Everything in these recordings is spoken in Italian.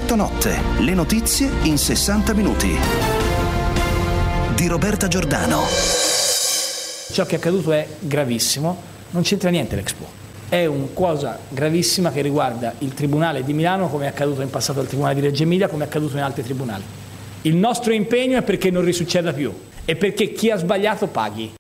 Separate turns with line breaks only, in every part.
Effetto Notte, le notizie in 60 minuti. Di Roberta Giordano.
Ciò che è accaduto è gravissimo, non c'entra niente l'Expo. È una cosa gravissima che riguarda il Tribunale di Milano, come è accaduto in passato al Tribunale di Reggio Emilia, come è accaduto in altri tribunali. Il nostro impegno è perché non risucceda più e perché chi ha sbagliato paghi.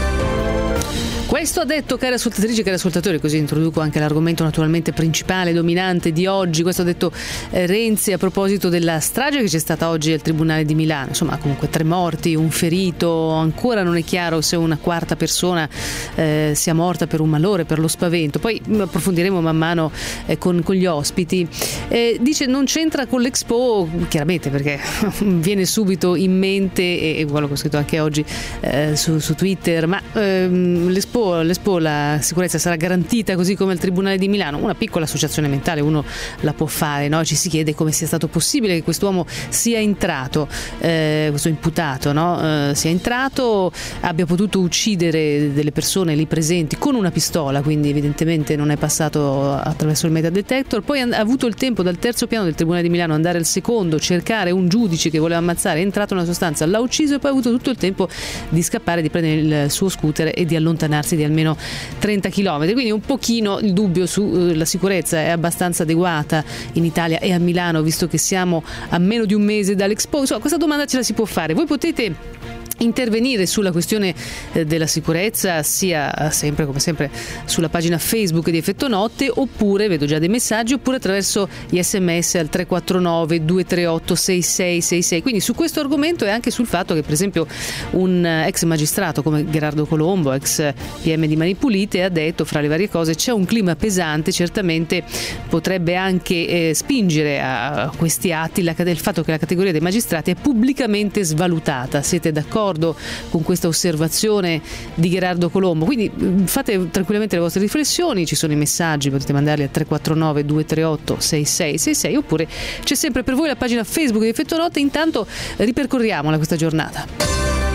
Questo ha detto, care ascoltatrici e cari ascoltatori, così introduco anche l'argomento naturalmente principale, dominante di oggi. Questo ha detto Renzi a proposito della strage che c'è stata oggi al Tribunale di Milano. Insomma, comunque 3 morti, un ferito, ancora non è chiaro se una quarta persona sia morta per un malore, per lo spavento. Poi approfondiremo man mano con gli ospiti. Dice non c'entra con l'Expo, chiaramente perché viene subito in mente, e quello che ho scritto anche oggi su Twitter, ma l'Expo, la sicurezza sarà garantita così come al Tribunale di Milano? Una piccola associazione mentale uno la può fare, no? Ci si chiede come sia stato possibile che quest'uomo sia entrato, questo imputato, no? Sia entrato, abbia potuto uccidere delle persone lì presenti con una pistola, quindi evidentemente non è passato attraverso il metal detector. Poi ha avuto il tempo dal terzo piano del Tribunale di Milano andare al secondo, cercare un giudice che voleva ammazzare, è entrato nella sostanza, l'ha ucciso e poi ha avuto tutto il tempo di scappare, di prendere il suo scooter e di allontanarsi di almeno 30 km. Quindi un pochino il dubbio sulla sicurezza è abbastanza adeguata in Italia e a Milano, visto che siamo a meno di un mese dall'Expo. Insomma, questa domanda ce la si può fare. Voi potete intervenire sulla questione della sicurezza, sia sempre come sempre sulla pagina Facebook di Effetto Notte, oppure vedo già dei messaggi, oppure attraverso gli SMS al 349 238 6666. Quindi su questo argomento e anche sul fatto che per esempio un ex magistrato come Gherardo Colombo, ex PM di Mani Pulite, ha detto fra le varie cose c'è un clima pesante, certamente potrebbe anche spingere a questi atti il fatto che la categoria dei magistrati è pubblicamente svalutata. Siete d'accordo con questa osservazione di Gherardo Colombo? Quindi fate tranquillamente le vostre riflessioni, ci sono i messaggi, potete mandarli al 349 238 6666, oppure c'è sempre per voi la pagina Facebook di Effetto Notte. Intanto ripercorriamola questa giornata.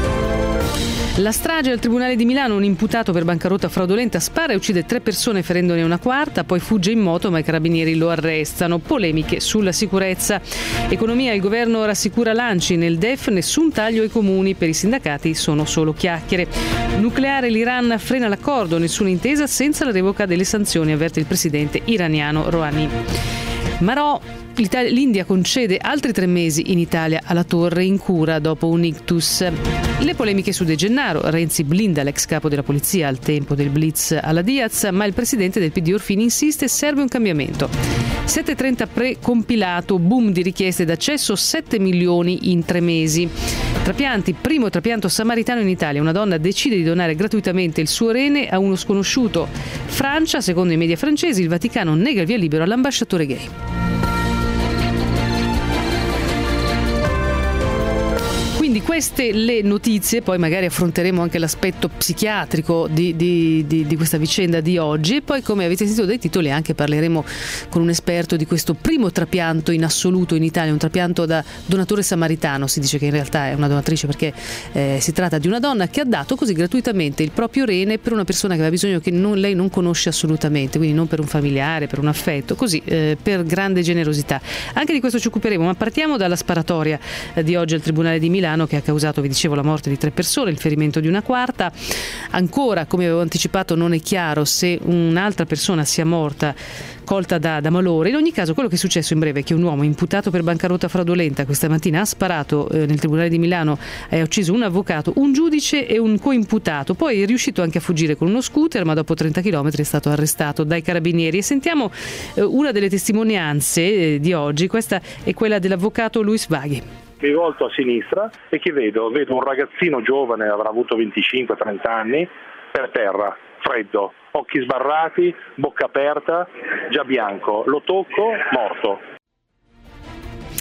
La strage al Tribunale di Milano, un imputato per bancarotta fraudolenta spara e uccide 3 persone ferendone una quarta, poi fugge in moto ma i carabinieri lo arrestano. Polemiche sulla sicurezza. Economia, il governo rassicura l'ANCI, nel DEF nessun taglio ai comuni, per i sindacati sono solo chiacchiere. Nucleare, l'Iran frena l'accordo, nessuna intesa senza la revoca delle sanzioni, avverte il presidente iraniano Rouhani. Marò, l'India concede altri 3 mesi in Italia alla Torre in cura dopo un ictus. Le polemiche su De Gennaro, Renzi blinda l'ex capo della polizia al tempo del blitz alla Diaz, ma il presidente del PD Orfini insiste, serve un cambiamento. 730 pre-compilato, boom di richieste d'accesso, 7 milioni in 3 mesi. Trapianti, primo trapianto samaritano in Italia, una donna decide di donare gratuitamente il suo rene a uno sconosciuto. Francia, secondo i media francesi, il Vaticano nega il via libero all'ambasciatore gay. Quindi queste le notizie, poi magari affronteremo anche l'aspetto psichiatrico di questa vicenda di oggi, e poi, come avete sentito dai titoli, anche parleremo con un esperto di questo primo trapianto in assoluto in Italia, un trapianto da donatore samaritano. Si dice che in realtà è una donatrice perché si tratta di una donna che ha dato così gratuitamente il proprio rene per una persona che aveva bisogno, che lei non conosce assolutamente, quindi non per un familiare, per un affetto, così per grande generosità. Anche di questo ci occuperemo, ma partiamo dalla sparatoria di oggi al Tribunale di Milano, che ha causato, vi dicevo, la morte di 3 persone, il ferimento di una quarta. Ancora, come avevo anticipato, non è chiaro se un'altra persona sia morta colta da malore. In ogni caso, quello che è successo in breve è che un uomo imputato per bancarotta fraudolenta questa mattina ha sparato nel Tribunale di Milano e ha ucciso un avvocato, un giudice e un coimputato. Poi è riuscito anche a fuggire con uno scooter, ma dopo 30 km è stato arrestato dai carabinieri. E sentiamo una delle testimonianze di oggi. Questa è quella dell'avvocato Luis Vaghi.
Mi volto a sinistra e che vedo un ragazzino giovane, avrà avuto 25-30 anni, per terra, freddo, occhi sbarrati, bocca aperta, già bianco. Lo tocco, morto.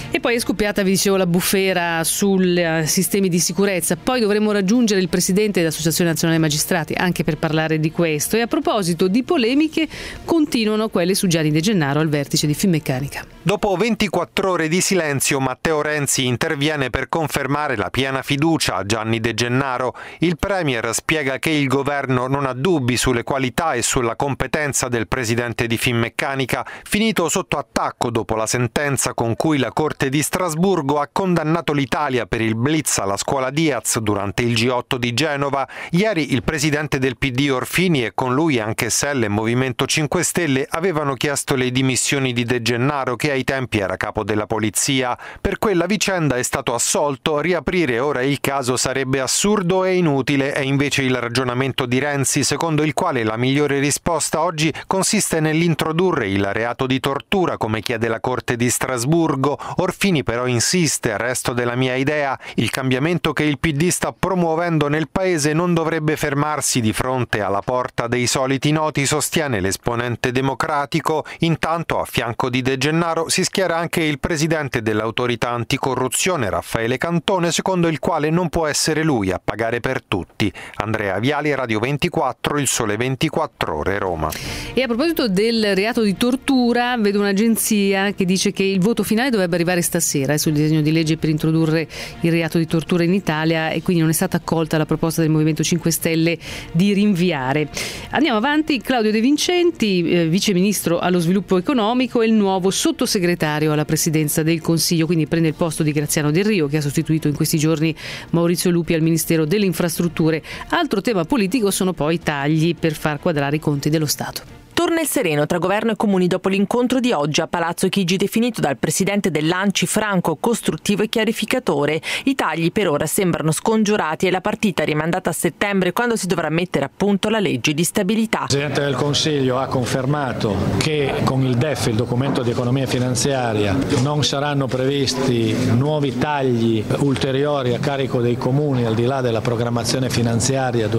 E poi è scoppiata, vi dicevo, la bufera sui sistemi di sicurezza. Poi dovremo raggiungere il presidente dell'Associazione Nazionale Magistrati anche per parlare di questo. E a proposito di polemiche, continuano quelle su Gianni De Gennaro al vertice di Finmeccanica.
Dopo 24 ore di silenzio, Matteo Renzi interviene per confermare la piena fiducia a Gianni De Gennaro. Il Premier spiega che il governo non ha dubbi sulle qualità e sulla competenza del presidente di Finmeccanica, finito sotto attacco dopo la sentenza con cui la Corte di Strasburgo ha condannato l'Italia per il blitz alla scuola Diaz durante il G8 di Genova. Ieri il presidente del PD Orfini e con lui anche SEL e Movimento 5 Stelle avevano chiesto le dimissioni di De Gennaro, che ai tempi era capo della polizia. Per quella vicenda è stato assolto. Riaprire ora il caso sarebbe assurdo e inutile, è invece il ragionamento di Renzi, secondo il quale la migliore risposta oggi consiste nell'introdurre il reato di tortura, come chiede la Corte di Strasburgo. Orfini però insiste: resto della mia idea, il cambiamento che il PD sta promuovendo nel paese non dovrebbe fermarsi di fronte alla porta dei soliti noti, sostiene l'esponente democratico. Intanto a fianco di De Gennaro si schiera anche il presidente dell'autorità anticorruzione Raffaele Cantone, secondo il quale non può essere lui a pagare per tutti. Andrea Viali, Radio 24, Il Sole 24 Ore, Roma.
E a proposito del reato di tortura, vedo un'agenzia che dice che il voto finale dovrebbe arrivare stasera sul disegno di legge per introdurre il reato di tortura in Italia, e quindi non è stata accolta la proposta del Movimento 5 Stelle di rinviare. Andiamo avanti. Claudio De Vincenti, vice ministro allo sviluppo economico, e il nuovo sottosegretario alla presidenza del Consiglio, quindi prende il posto di Graziano Del Rio, che ha sostituito in questi giorni Maurizio Lupi al Ministero delle Infrastrutture. Altro tema politico sono poi i tagli per far quadrare i conti dello Stato.
Torna il sereno tra governo e comuni dopo l'incontro di oggi a Palazzo Chigi, definito dal presidente dell'ANCI franco, costruttivo e chiarificatore. I tagli per ora sembrano scongiurati e la partita rimandata a settembre, quando si dovrà mettere a punto la legge di stabilità.
Il Presidente del Consiglio ha confermato che con il DEF, il documento di economia finanziaria, non saranno previsti nuovi tagli ulteriori a carico dei comuni al di là della programmazione finanziaria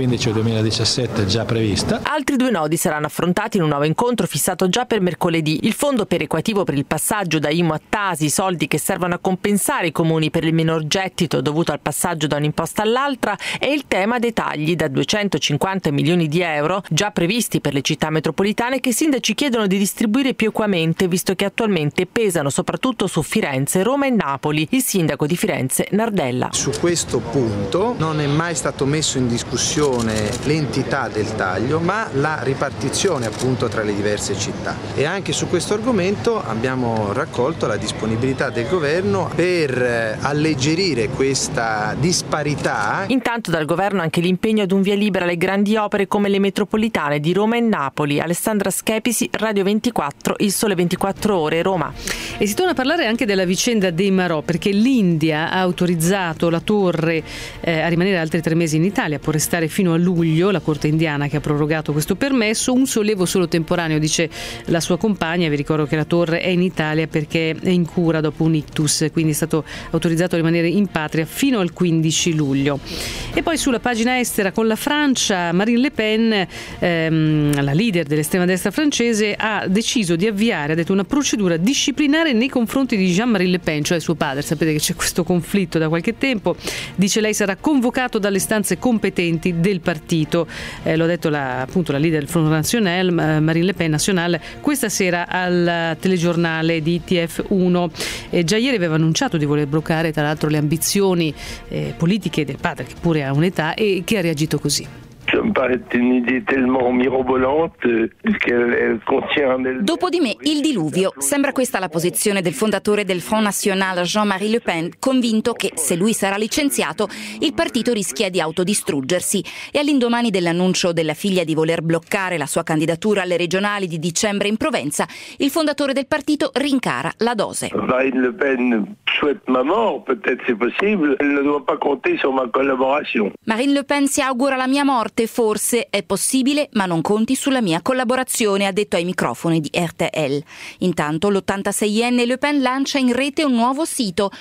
2015-2017 già prevista.
Altri due nodi saranno affrontati in un nuovo incontro fissato già per mercoledì: il fondo perequativo per il passaggio da IMU a Tasi, soldi che servono a compensare i comuni per il minor gettito dovuto al passaggio da un'imposta all'altra, e il tema dei tagli da 250 milioni di euro già previsti per le città metropolitane, che i sindaci chiedono di distribuire più equamente, visto che attualmente pesano soprattutto su Firenze, Roma e Napoli. Il sindaco di Firenze Nardella:
su questo punto non è mai stato messo in discussione l'entità del taglio, ma la ripartizione appunto tra le diverse città, e anche su questo argomento abbiamo raccolto la disponibilità del governo per alleggerire questa disparità.
Intanto dal governo anche l'impegno ad un via libera alle grandi opere come le metropolitane di Roma e Napoli. Alessandra Schepisi, Radio 24, Il Sole 24 Ore, Roma.
E si torna a parlare anche della vicenda dei Marò, perché l'India ha autorizzato la torre a rimanere altri 3 mesi in Italia, può restare fino a luglio, la Corte indiana che ha prorogato questo permesso. Un sollievo solo temporaneo, dice la sua compagna. Vi ricordo che la torre è in Italia perché è in cura dopo un ictus, quindi è stato autorizzato a rimanere in patria fino al 15 luglio. E poi sulla pagina estera con la Francia, Marine Le Pen, la leader dell'estrema destra francese, ha deciso di avviare, ha detto, una procedura disciplinare nei confronti di Jean-Marie Le Pen, cioè suo padre. Sapete che c'è questo conflitto da qualche tempo. Dice lei sarà convocato dalle istanze competenti del partito. Lo ha detto appunto la leader del Front National, Marine Le Pen National, questa sera al telegiornale di TF1. Già ieri aveva annunciato di voler bloccare tra l'altro le ambizioni politiche del padre, che pure ha un'età, e che ha reagito così.
Dopo di me il diluvio. Sembra questa la posizione del fondatore del Front National, Jean-Marie Le Pen, convinto che se lui sarà licenziato il partito rischia di autodistruggersi. E all'indomani dell'annuncio della figlia di voler bloccare la sua candidatura alle regionali di dicembre in Provenza, il fondatore del partito rincara la dose.
Marine Le Pen souhaite ma mort, peut-être c'est possible, elle ne doit pas compter sur ma collaboration.
Marine Le Pen si augura la mia morte, morte forse è possibile, ma non conti sulla mia collaborazione, ha detto ai microfoni di RTL. Intanto l'86enne Le Pen lancia in rete un nuovo sito,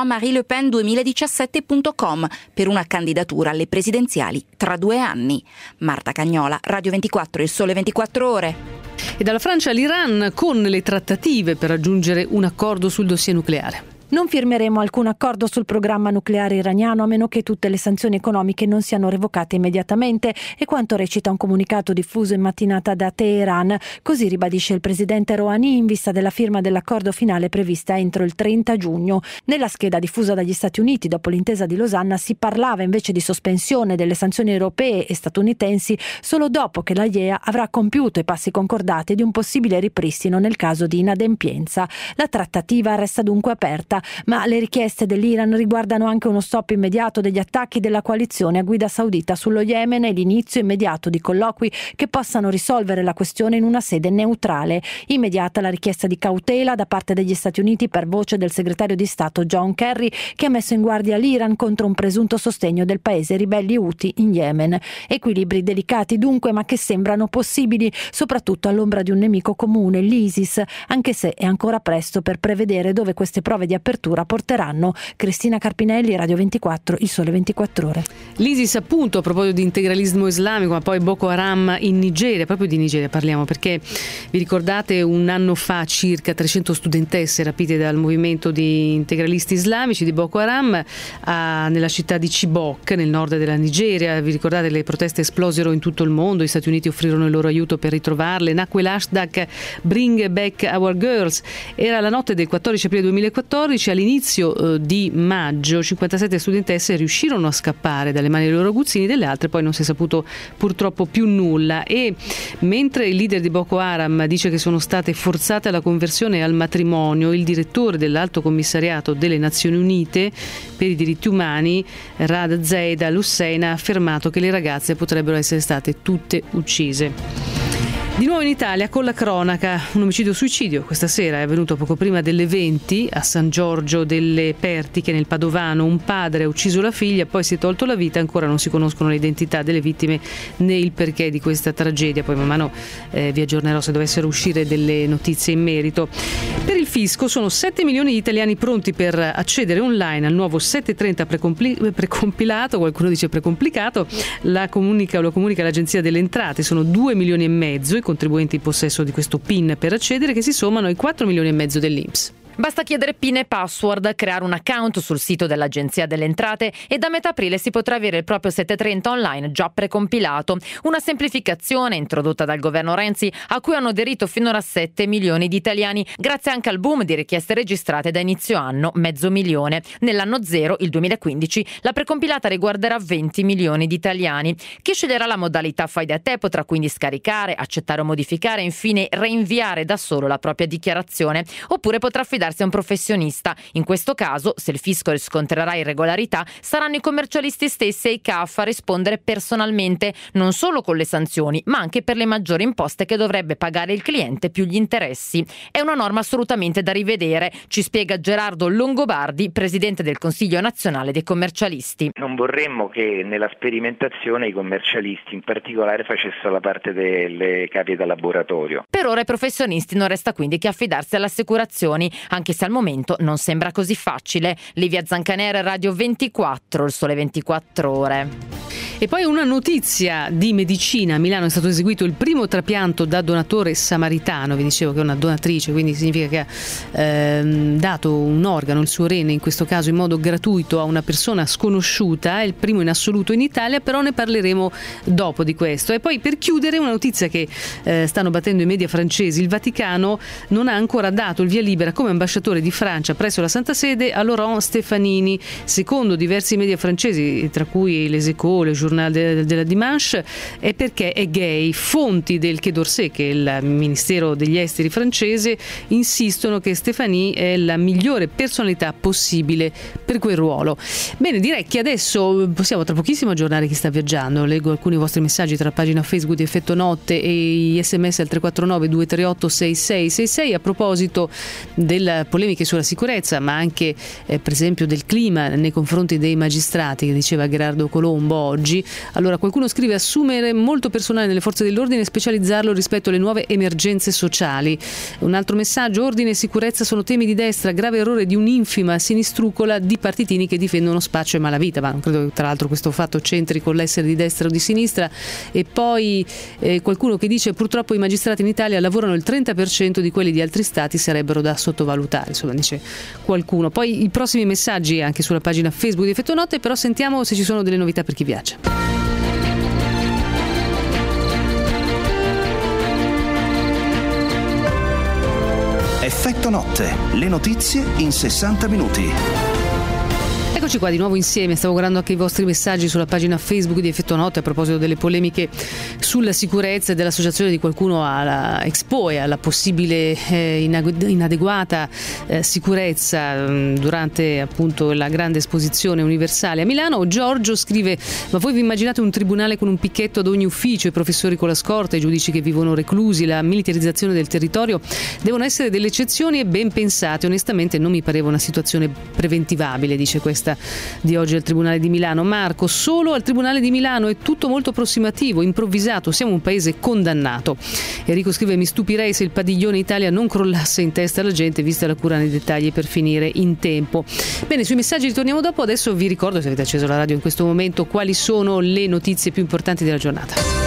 jeanmarielepen2017.com, per una candidatura alle presidenziali tra 2 anni. Marta Cagnola, Radio 24, Il Sole 24 Ore.
E dalla Francia all'Iran con le trattative per raggiungere un accordo sul dossier nucleare.
Non firmeremo alcun accordo sul programma nucleare iraniano a meno che tutte le sanzioni economiche non siano revocate immediatamente, è quanto recita un comunicato diffuso in mattinata da Teheran. Così ribadisce il presidente Rouhani in vista della firma dell'accordo finale prevista entro il 30 giugno. Nella scheda diffusa dagli Stati Uniti dopo l'intesa di Losanna si parlava invece di sospensione delle sanzioni europee e statunitensi solo dopo che l'AIEA avrà compiuto i passi concordati di un possibile ripristino nel caso di inadempienza. La trattativa resta dunque aperta, ma le richieste dell'Iran riguardano anche uno stop immediato degli attacchi della coalizione a guida saudita sullo Yemen e l'inizio immediato di colloqui che possano risolvere la questione in una sede neutrale. Immediata la richiesta di cautela da parte degli Stati Uniti per voce del segretario di Stato John Kerry, che ha messo in guardia l'Iran contro un presunto sostegno del paese ribelli Houthi in Yemen. Equilibri delicati dunque, ma che sembrano possibili, soprattutto all'ombra di un nemico comune, l'ISIS, anche se è ancora presto per prevedere dove queste prove di apertura porteranno. Cristina Carpinelli, Radio 24, Il Sole 24 Ore.
L'ISIS, appunto, a proposito di integralismo islamico, ma poi Boko Haram in Nigeria, proprio di Nigeria parliamo, perché vi ricordate un anno fa circa 300 studentesse rapite dal movimento di integralisti islamici di Boko Haram nella città di Chibok, nel nord della Nigeria. Vi ricordate, le proteste esplosero in tutto il mondo, gli Stati Uniti offrirono il loro aiuto per ritrovarle, nacque l'hashtag Bring Back Our Girls. Era la notte del 14 aprile 2014. All'inizio di maggio 57 studentesse riuscirono a scappare dalle mani dei loro aguzzini, delle altre poi non si è saputo purtroppo più nulla. E mentre il leader di Boko Haram dice che sono state forzate alla conversione al matrimonio, il direttore dell'Alto Commissariato delle Nazioni Unite per i diritti umani, Rad Zeid al-Hussein, ha affermato che le ragazze potrebbero essere state tutte uccise. Di nuovo in Italia con la cronaca, un omicidio-suicidio questa sera è avvenuto poco prima delle 20 a San Giorgio delle Pertiche nel Padovano. Un padre ha ucciso la figlia, poi si è tolto la vita, ancora non si conoscono le identità delle vittime né il perché di questa tragedia, poi man mano vi aggiornerò se dovessero uscire delle notizie in merito. Per il fisco sono 7 milioni di italiani pronti per accedere online al nuovo 730 precompilato, qualcuno dice precomplicato, lo comunica l'Agenzia delle Entrate. Sono 2 milioni e mezzo i contribuenti in possesso di questo PIN per accedere, che si sommano ai 4 milioni e mezzo dell'INPS.
Basta chiedere PIN e password, creare un account sul sito dell'Agenzia delle Entrate e da metà aprile si potrà avere il proprio 730 online già precompilato. Una semplificazione introdotta dal governo Renzi a cui hanno aderito finora 7 milioni di italiani, grazie anche al boom di richieste registrate da inizio anno, 500.000. Nell'anno zero, il 2015, la precompilata riguarderà 20 milioni di italiani. Chi sceglierà la modalità fai da te potrà quindi scaricare, accettare o modificare e infine reinviare da solo la propria dichiarazione, oppure potrà affidarsi a un professionista. In questo caso, se il fisco riscontrerà irregolarità, saranno i commercialisti stessi e i CAF a rispondere personalmente, non solo con le sanzioni, ma anche per le maggiori imposte che dovrebbe pagare il cliente più gli interessi. È una norma assolutamente da rivedere, ci spiega Gerardo Longobardi, presidente del Consiglio Nazionale dei Commercialisti.
Non vorremmo che nella sperimentazione i commercialisti in particolare facessero la parte delle capi da laboratorio.
Per ora ai professionisti non resta quindi che affidarsi alle assicurazioni, anche se al momento non sembra così facile. Livia Zancanera, Radio 24, Il Sole 24 Ore.
E poi una notizia di medicina. A Milano è stato eseguito il primo trapianto da donatore samaritano. Vi dicevo che è una donatrice, quindi significa che ha dato un organo, il suo rene in questo caso, in modo gratuito a una persona sconosciuta. È il primo in assoluto in Italia, però ne parleremo dopo di questo. E poi, per chiudere, una notizia che stanno battendo i media francesi. Il Vaticano non ha ancora dato il via libera come ambasciatore di Francia presso la Santa Sede a Laurent Stefanini. Secondo diversi media francesi, tra cui Les Échos, le Journal della Dimanche, è perché è gay. Fonti del Quai d'Orsay, che è il Ministero degli Esteri francese, insistono che Stephanie è la migliore personalità possibile per quel ruolo. Bene, direi che adesso possiamo tra pochissimo aggiornare chi sta viaggiando. Leggo alcuni vostri messaggi tra la pagina Facebook di Effetto Notte e gli sms al 349 238 6666 a proposito delle polemiche sulla sicurezza, ma anche per esempio del clima nei confronti dei magistrati, che diceva Gerardo Colombo oggi. messaggi. Allora, qualcuno scrive: assumere molto personale nelle forze dell'ordine e specializzarlo rispetto alle nuove emergenze sociali. Un altro messaggio: ordine e sicurezza sono temi di destra, grave errore di un'infima sinistrucola di partitini che difendono spaccio e malavita. Ma non credo che tra l'altro questo fatto c'entri con l'essere di destra o di sinistra. E poi qualcuno che dice: purtroppo i magistrati in Italia lavorano il 30% di quelli di altri stati, sarebbero da sottovalutare, insomma, dice qualcuno. Poi i prossimi messaggi anche sulla pagina Facebook di Effetto Notte, però sentiamo se ci sono delle novità per chi viaggia.
Effetto Notte, le notizie in 60 minuti.
Eccoci qua di nuovo insieme, stavo guardando anche i vostri messaggi sulla pagina Facebook di Effetto Notte a proposito delle polemiche sulla sicurezza e dell'associazione di qualcuno alla Expo e alla possibile inadeguata sicurezza durante appunto la grande esposizione universale a Milano. Giorgio scrive: ma voi vi immaginate un tribunale con un picchetto ad ogni ufficio, i professori con la scorta, i giudici che vivono reclusi, la militarizzazione del territorio devono essere delle eccezioni e ben pensate. Onestamente non mi pareva una situazione preventivabile, dice questa di oggi al Tribunale di Milano. Marco: solo al Tribunale di Milano è tutto molto approssimativo, improvvisato, siamo un paese condannato. Enrico scrive: mi stupirei se il padiglione Italia non crollasse in testa alla gente, vista la cura nei dettagli per finire in tempo. Bene, sui messaggi ritorniamo dopo. Adesso vi ricordo, se avete acceso la radio in questo momento, quali sono le notizie più importanti della giornata.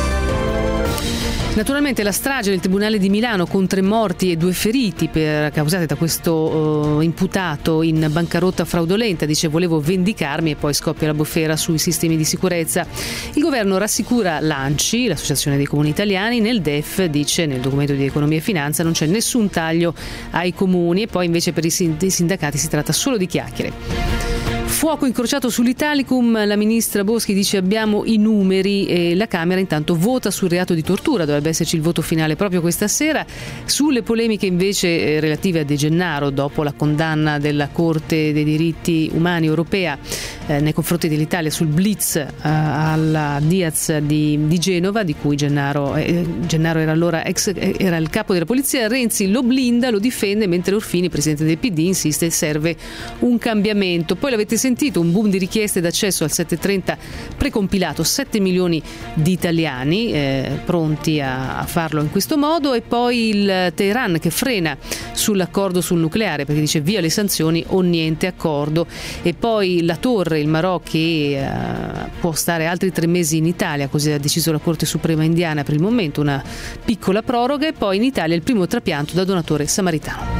Naturalmente la strage del Tribunale di Milano con 3 morti e 2 feriti causate da questo imputato in bancarotta fraudolenta. Dice: volevo vendicarmi, e poi scoppia la bufera sui sistemi di sicurezza. Il governo rassicura l'ANCI, l'Associazione dei Comuni Italiani. Nel DEF, dice, nel documento di economia e finanza, non c'è nessun taglio ai comuni, e poi invece per i sindacati si tratta solo di chiacchiere. Fuoco incrociato sull'Italicum, la ministra Boschi dice: abbiamo i numeri, e la Camera intanto vota sul reato di tortura, dovrebbe esserci il voto finale proprio questa sera. Sulle polemiche invece relative a De Gennaro, dopo la condanna della Corte dei diritti umani europea nei confronti dell'Italia sul blitz alla Diaz di Genova, di cui Gennaro era allora era il capo della polizia. Renzi lo blinda, lo difende, mentre Orfini, presidente del PD, insiste: serve un cambiamento. Poi l'avete sentito, un boom di richieste d'accesso al 730 precompilato, 7 milioni di italiani pronti a farlo in questo modo. E poi il Teheran che frena sull'accordo sul nucleare, perché dice: via le sanzioni o niente accordo. E poi la Torre, il Marò, che può stare altri 3 mesi in Italia, così ha deciso la Corte Suprema indiana per il momento, una piccola proroga. E poi in Italia il primo trapianto da donatore samaritano.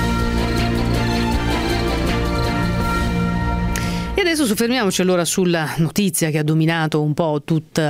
E adesso soffermiamoci allora sulla notizia che ha dominato un po' tutti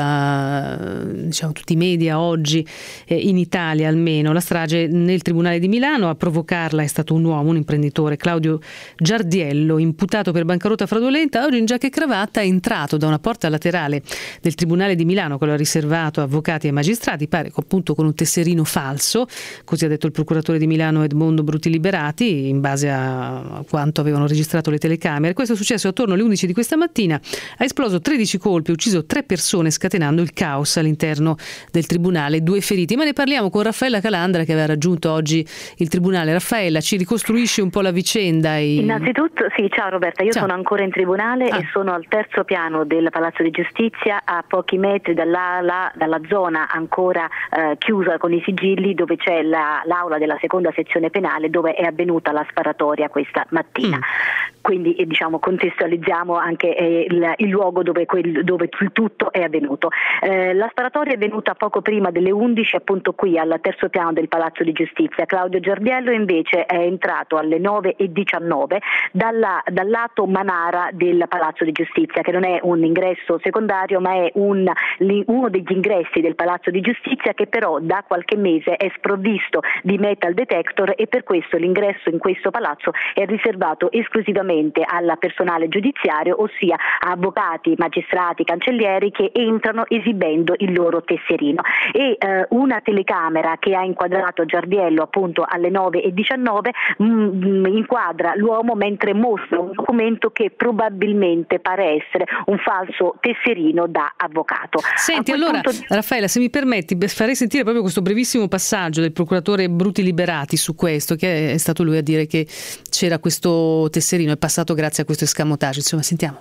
i media oggi, in Italia almeno. La strage nel Tribunale di Milano. A provocarla è stato un uomo, un imprenditore, Claudio Giardiello, imputato per bancarotta fraudolenta. Oggi in giacca e cravatta è entrato da una porta laterale del Tribunale di Milano, quello riservato a avvocati e magistrati, pare appunto con un tesserino falso, così ha detto il procuratore di Milano Edmondo Bruti Liberati, in base a quanto avevano registrato le telecamere. Questo è successo attorno alle 11 di questa mattina. Ha esploso 13 colpi, ucciso 3 persone, scatenando il caos all'interno del tribunale, 2 feriti. Ma ne parliamo con Raffaella Calandra, che aveva raggiunto oggi il tribunale. Raffaella, ci ricostruisci un po' la vicenda?
Innanzitutto, sì, ciao Roberta, io sono ancora in tribunale e sono al 3° piano del Palazzo di Giustizia, a pochi metri dalla zona ancora chiusa con i sigilli, dove c'è l'aula della 2ª sezione penale, dove è avvenuta la sparatoria questa mattina. Quindi contestualizziamo anche il luogo dove il tutto è avvenuto. La sparatoria è avvenuta poco prima delle 11, appunto qui al 3° piano del Palazzo di Giustizia. Claudio Giardiello invece è entrato alle 9:19 dal lato Manara del Palazzo di Giustizia, che non è un ingresso secondario, ma è uno degli ingressi del Palazzo di Giustizia, che però da qualche mese è sprovvisto di metal detector, e per questo l'ingresso in questo palazzo è riservato esclusivamente al personale giudiziario, ossia a avvocati, magistrati, cancellieri che entrano esibendo il loro tesserino. E una telecamera che ha inquadrato Giardiello appunto alle 9:19 inquadra l'uomo mentre mostra un documento che probabilmente pare essere un falso tesserino da avvocato.
Senti, allora Raffaella, se mi permetti, farei sentire proprio questo brevissimo passaggio del procuratore Bruti Liberati su questo, che è stato lui a dire che c'era questo tesserino, è passato grazie a questo escamotage. Insomma, sentiamo.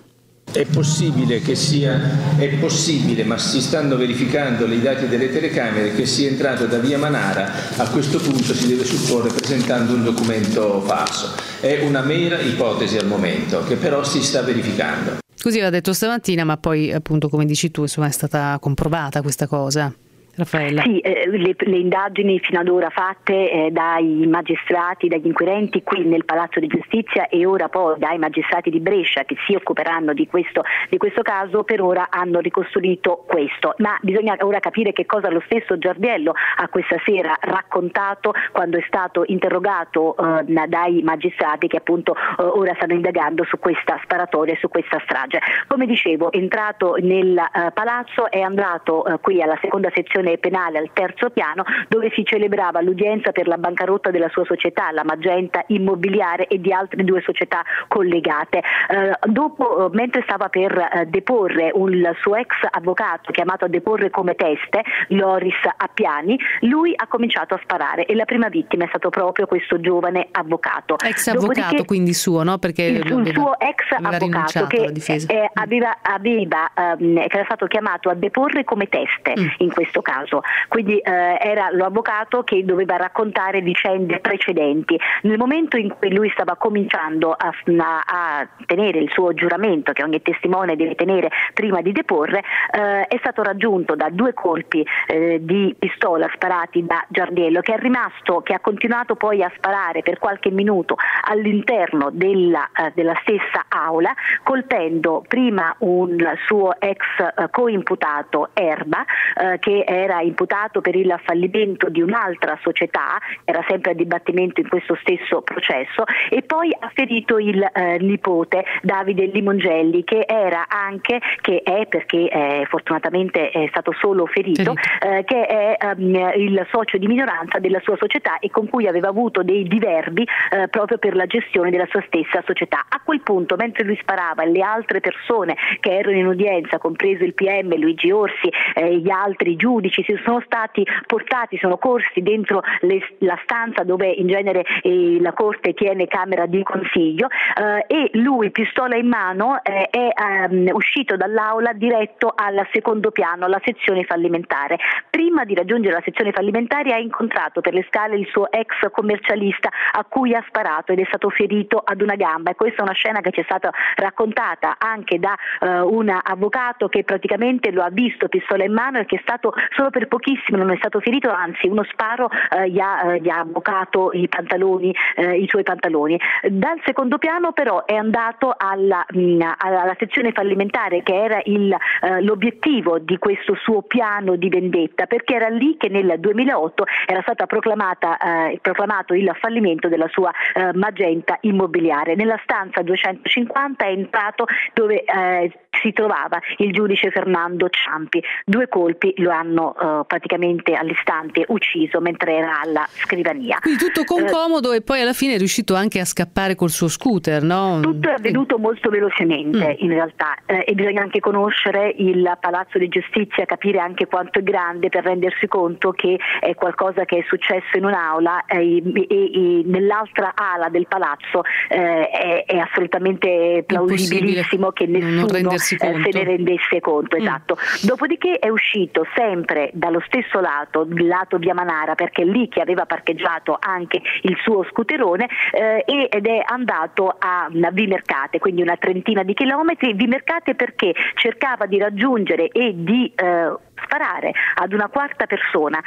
È possibile, ma si stanno verificando i dati delle telecamere, che sia entrato da via Manara, a questo punto si deve supporre presentando un documento falso. È una mera ipotesi al momento, che però si sta verificando.
Così aveva detto stamattina, ma poi appunto, come dici tu, insomma, è stata comprovata questa cosa. Raffaella.
Sì, le indagini fino ad ora fatte dai magistrati, dagli inquirenti qui nel Palazzo di Giustizia e ora poi dai magistrati di Brescia che si occuperanno di questo caso, per ora hanno ricostruito questo. Ma bisogna ora capire che cosa lo stesso Giardiello ha questa sera raccontato quando è stato interrogato dai magistrati che appunto ora stanno indagando su questa sparatoria e su questa strage. Come dicevo, entrato nel palazzo, è andato qui alla seconda sezione penale al terzo piano, dove si celebrava l'udienza per la bancarotta della sua società, la Magenta Immobiliare, e di altre 2 società collegate. Mentre stava per deporre un suo ex avvocato chiamato a deporre come teste, Loris Appiani, lui ha cominciato a sparare e la prima vittima è stato proprio questo giovane avvocato.
Ex avvocato quindi suo, no? Perché
il suo ex avvocato che era stato chiamato a deporre come teste in questo caso. Quindi era l'avvocato che doveva raccontare vicende precedenti. Nel momento in cui lui stava cominciando a tenere il suo giuramento, che ogni testimone deve tenere prima di deporre, è stato raggiunto da 2 colpi di pistola sparati da Giardiello, che ha continuato poi a sparare per qualche minuto all'interno della stessa aula, colpendo prima un suo ex coimputato Erba, che era imputato per il fallimento di un'altra società, era sempre a dibattimento in questo stesso processo, e poi ha ferito il nipote Davide Limongelli, che fortunatamente è stato solo ferito, che è il socio di minoranza della sua società e con cui aveva avuto dei diverbi proprio per la gestione della sua stessa società. A quel punto, mentre lui sparava, le altre persone che erano in udienza, compreso il PM Luigi Orsi, gli altri giudici, sono corsi dentro la stanza dove in genere la Corte tiene camera di consiglio, e lui, pistola in mano, è uscito dall'aula diretto al secondo piano, alla sezione fallimentare. Prima di raggiungere la sezione fallimentare ha incontrato per le scale il suo ex commercialista a cui ha sparato ed è stato ferito ad una gamba, e questa è una scena che ci è stata raccontata anche da un avvocato che praticamente lo ha visto pistola in mano e che è stato solo per pochissimo, non è stato ferito, anzi uno sparo gli ha bucato i suoi pantaloni. Dal secondo piano però è andato alla sezione fallimentare, che era l'obiettivo di questo suo piano di vendetta, perché era lì che nel 2008 era stato proclamato il fallimento della sua Magenta Immobiliare. Nella stanza 250 è entrato dove si trovava il giudice Fernando Ciampi. 2 colpi lo hanno praticamente all'istante ucciso mentre era alla scrivania.
Quindi tutto concomodo, e poi alla fine è riuscito anche a scappare col suo scooter, no?
Tutto è avvenuto molto velocemente in realtà, e bisogna anche conoscere il Palazzo di Giustizia, capire anche quanto è grande per rendersi conto che è qualcosa che è successo in un'aula e nell'altra ala del palazzo è assolutamente plausibilissimo che nessuno se ne rendesse conto. Esatto. Dopodiché è uscito sempre dallo stesso lato, il lato via Manara, perché è lì che aveva parcheggiato anche il suo scooterone, ed è andato a Vimercate, quindi una trentina di chilometri. Vimercate perché cercava di raggiungere e di sparare ad una quarta persona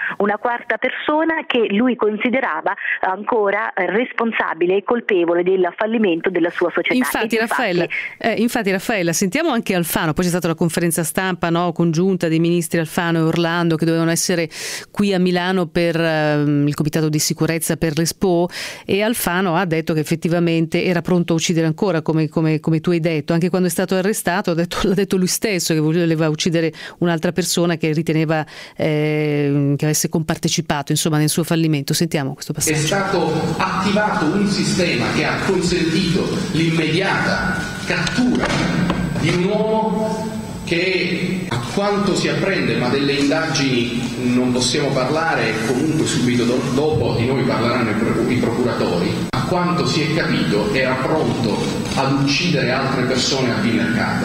che lui considerava ancora responsabile e colpevole del fallimento della sua società.
Infatti Raffaella, sentiamo anche Alfano. Poi c'è stata la conferenza stampa, no, congiunta dei ministri Alfano e Orlando, che dovevano essere qui a Milano per il comitato di sicurezza per l'Expo, e Alfano ha detto che effettivamente era pronto a uccidere ancora, come tu hai detto. Anche quando è stato arrestato l'ha detto lui stesso, che voleva uccidere un'altra persona che riteneva che avesse compartecipato, insomma, nel suo fallimento. Sentiamo questo passaggio.
È stato attivato un sistema che ha consentito l'immediata cattura di un uomo che, a quanto si apprende, ma delle indagini non possiamo parlare, comunque subito dopo di noi parleranno i procuratori, a quanto si è capito era pronto ad uccidere altre persone a Vimercate.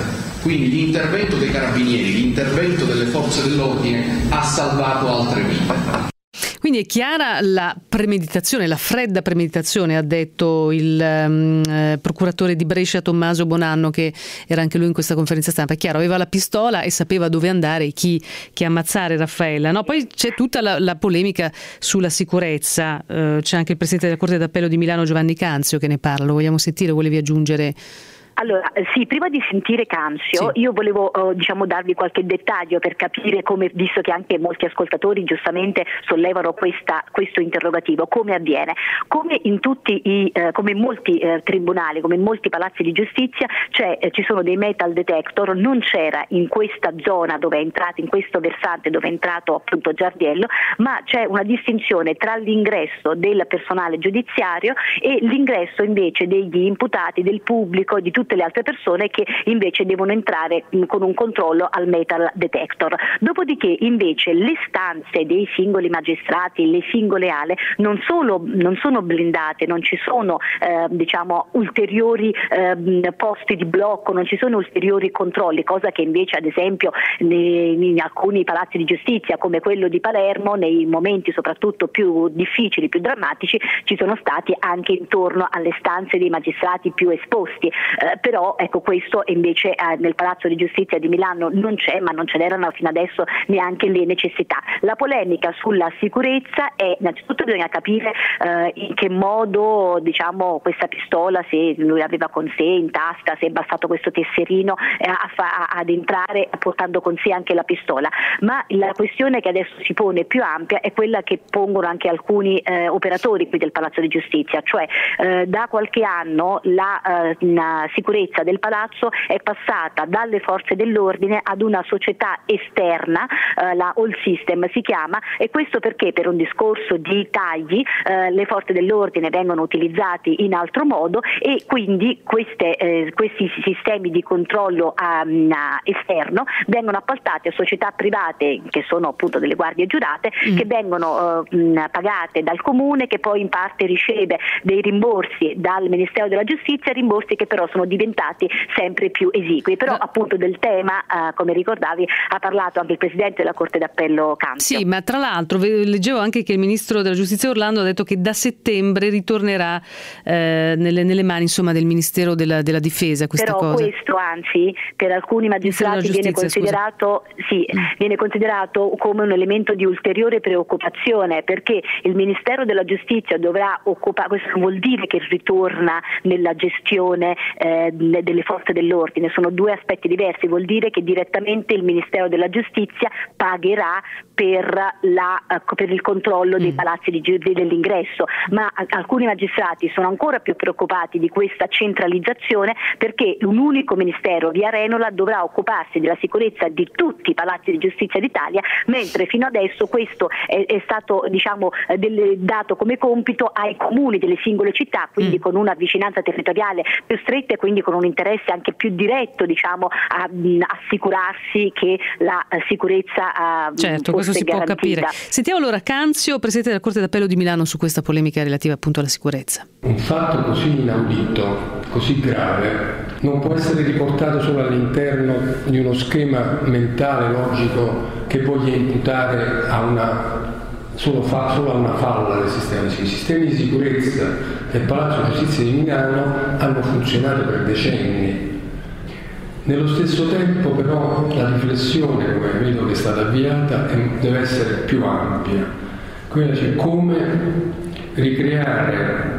Quindi l'intervento dei carabinieri, l'intervento delle forze dell'ordine ha salvato altre vite.
Quindi è chiara la premeditazione, la fredda premeditazione, ha detto il procuratore di Brescia Tommaso Bonanno, che era anche lui in questa conferenza stampa. È chiaro, aveva la pistola e sapeva dove andare e chi ammazzare Raffaella. No? Poi c'è tutta la polemica sulla sicurezza, c'è anche il Presidente della Corte d'Appello di Milano Giovanni Canzio che ne parla. Lo vogliamo sentire o volevi aggiungere?
Allora, sì, prima di sentire Canzio, io volevo darvi qualche dettaglio per capire come, visto che anche molti ascoltatori giustamente sollevano questo interrogativo, come avviene. Come in come in molti tribunali, come in molti palazzi di giustizia, ci sono dei metal detector. Non c'era in questa zona dove è entrato, in questo versante dove è entrato appunto Giardiello, ma c'è una distinzione tra l'ingresso del personale giudiziario e l'ingresso invece degli imputati, del pubblico, di tutte le altre persone che invece devono entrare con un controllo al metal detector. Dopodiché invece le stanze dei singoli magistrati, le singole ale non sono blindate, non ci sono ulteriori posti di blocco, non ci sono ulteriori controlli, cosa che invece ad esempio in alcuni palazzi di giustizia come quello di Palermo, nei momenti soprattutto più difficili, più drammatici, ci sono stati anche intorno alle stanze dei magistrati più esposti. Però ecco, questo invece nel Palazzo di Giustizia di Milano non c'è, ma non ce n'erano fino adesso neanche le necessità. La polemica sulla sicurezza è, innanzitutto bisogna capire in che modo questa pistola, se lui aveva con sé in tasca, se è bastato questo tesserino ad entrare portando con sé anche la pistola. Ma la questione che adesso si pone più ampia è quella che pongono anche alcuni operatori qui del Palazzo di Giustizia, cioè da qualche anno la sicurezza del palazzo è passata dalle forze dell'ordine ad una società esterna, la All System si chiama, e questo perché per un discorso di tagli le forze dell'ordine vengono utilizzati in altro modo e quindi questi sistemi di controllo esterno vengono appaltati a società private che sono appunto delle guardie giurate, che vengono pagate dal comune, che poi in parte riceve dei rimborsi dal Ministero della Giustizia, rimborsi che però sono diventati sempre più esigui. Però appunto del tema, come ricordavi, ha parlato anche il Presidente della Corte d'Appello Canzio.
Sì, ma tra l'altro leggevo anche che il Ministro della Giustizia Orlando ha detto che da settembre ritornerà nelle mani del Ministero della Difesa questa
però
cosa.
Questo anzi per alcuni magistrati viene considerato come un elemento di ulteriore preoccupazione, perché il Ministero della Giustizia dovrà occupare, questo vuol dire che ritorna nella gestione delle forze dell'ordine, sono due aspetti diversi, vuol dire che direttamente il Ministero della Giustizia pagherà per il controllo dei palazzi dell'ingresso, ma alcuni magistrati sono ancora più preoccupati di questa centralizzazione, perché un unico ministero, via Renola, dovrà occuparsi della sicurezza di tutti i palazzi di giustizia d'Italia, mentre fino adesso questo è stato dato come compito ai comuni delle singole città, quindi con una vicinanza territoriale più stretta e quindi con un interesse anche più diretto a assicurarsi che la sicurezza
certo, questo si
garantita.
Può capire. Sentiamo allora Canzio, Presidente della Corte d'Appello di Milano, su questa polemica relativa appunto alla sicurezza.
Un fatto così inaudito, così grave, non può essere riportato solo all'interno di uno schema mentale, logico, che voglia imputare solo a una falla del sistema. I sistemi di sicurezza del Palazzo di Giustizia di Milano hanno funzionato per decenni. Nello stesso tempo però la riflessione, come vedo che è stata avviata, deve essere più ampia. Quindi c'è come ricreare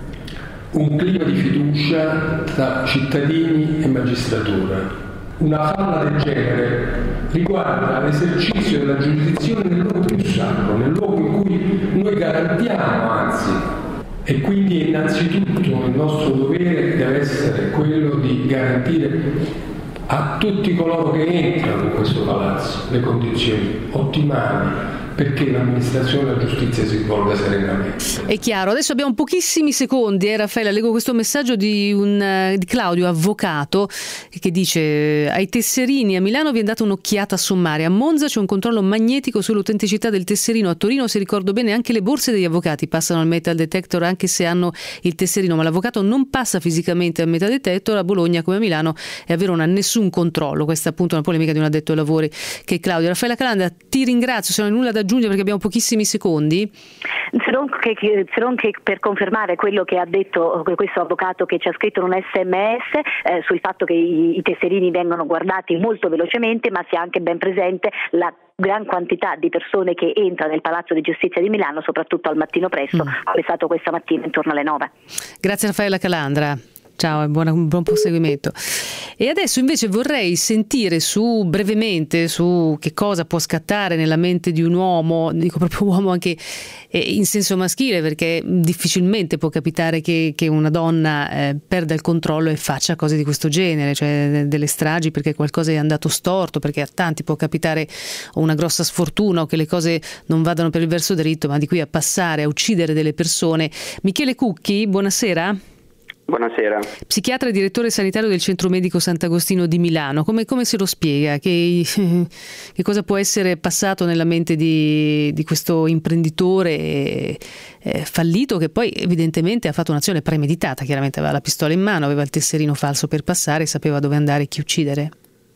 un clima di fiducia tra cittadini e magistratura. Una falla del genere riguarda l'esercizio della giurisdizione nel luogo più sacro, nel luogo in cui noi garantiamo, anzi, e quindi innanzitutto il nostro dovere deve essere quello di garantire a tutti coloro che entrano in questo palazzo le condizioni ottimali perché l'amministrazione della giustizia si svolga serenamente.
È chiaro. Adesso abbiamo pochissimi secondi, Raffaella, leggo questo messaggio di Claudio, avvocato, che dice: ai tesserini a Milano vi è data un'occhiata sommaria, a Monza c'è un controllo magnetico sull'autenticità del tesserino, a Torino, se ricordo bene, anche le borse degli avvocati passano al metal detector anche se hanno il tesserino, ma l'avvocato non passa fisicamente al metal detector. A Bologna come a Milano e a Verona nessun controllo. Questa è appunto una polemica di un addetto ai lavori, che è Claudio. Raffaella Calandra, ti ringrazio, se non hai nulla da aggiungere perché abbiamo pochissimi secondi.
Se non che per confermare quello che ha detto questo avvocato che ci ha scritto in un SMS sul fatto che i tesserini vengono guardati molto velocemente, ma sia anche ben presente la gran quantità di persone che entra nel Palazzo di Giustizia di Milano, soprattutto al mattino presto, come è stato questa mattina intorno alle 9. Grazie
Raffaella Calandra. Ciao e buon proseguimento. E adesso invece vorrei sentire brevemente su che cosa può scattare nella mente di un uomo, dico proprio uomo anche in senso maschile, perché difficilmente può capitare che una donna perda il controllo e faccia cose di questo genere, cioè delle stragi perché qualcosa è andato storto, perché a tanti può capitare una grossa sfortuna o che le cose non vadano per il verso dritto, ma di qui a passare a uccidere delle persone. Michele Cucchi, buonasera.
Buonasera.
Psichiatra e direttore sanitario del Centro Medico Sant'Agostino di Milano. Come se lo spiega? Che cosa può essere passato nella mente di questo imprenditore fallito, che poi evidentemente ha fatto un'azione premeditata? Chiaramente aveva la pistola in mano, aveva il tesserino falso per passare, sapeva dove andare e chi uccidere.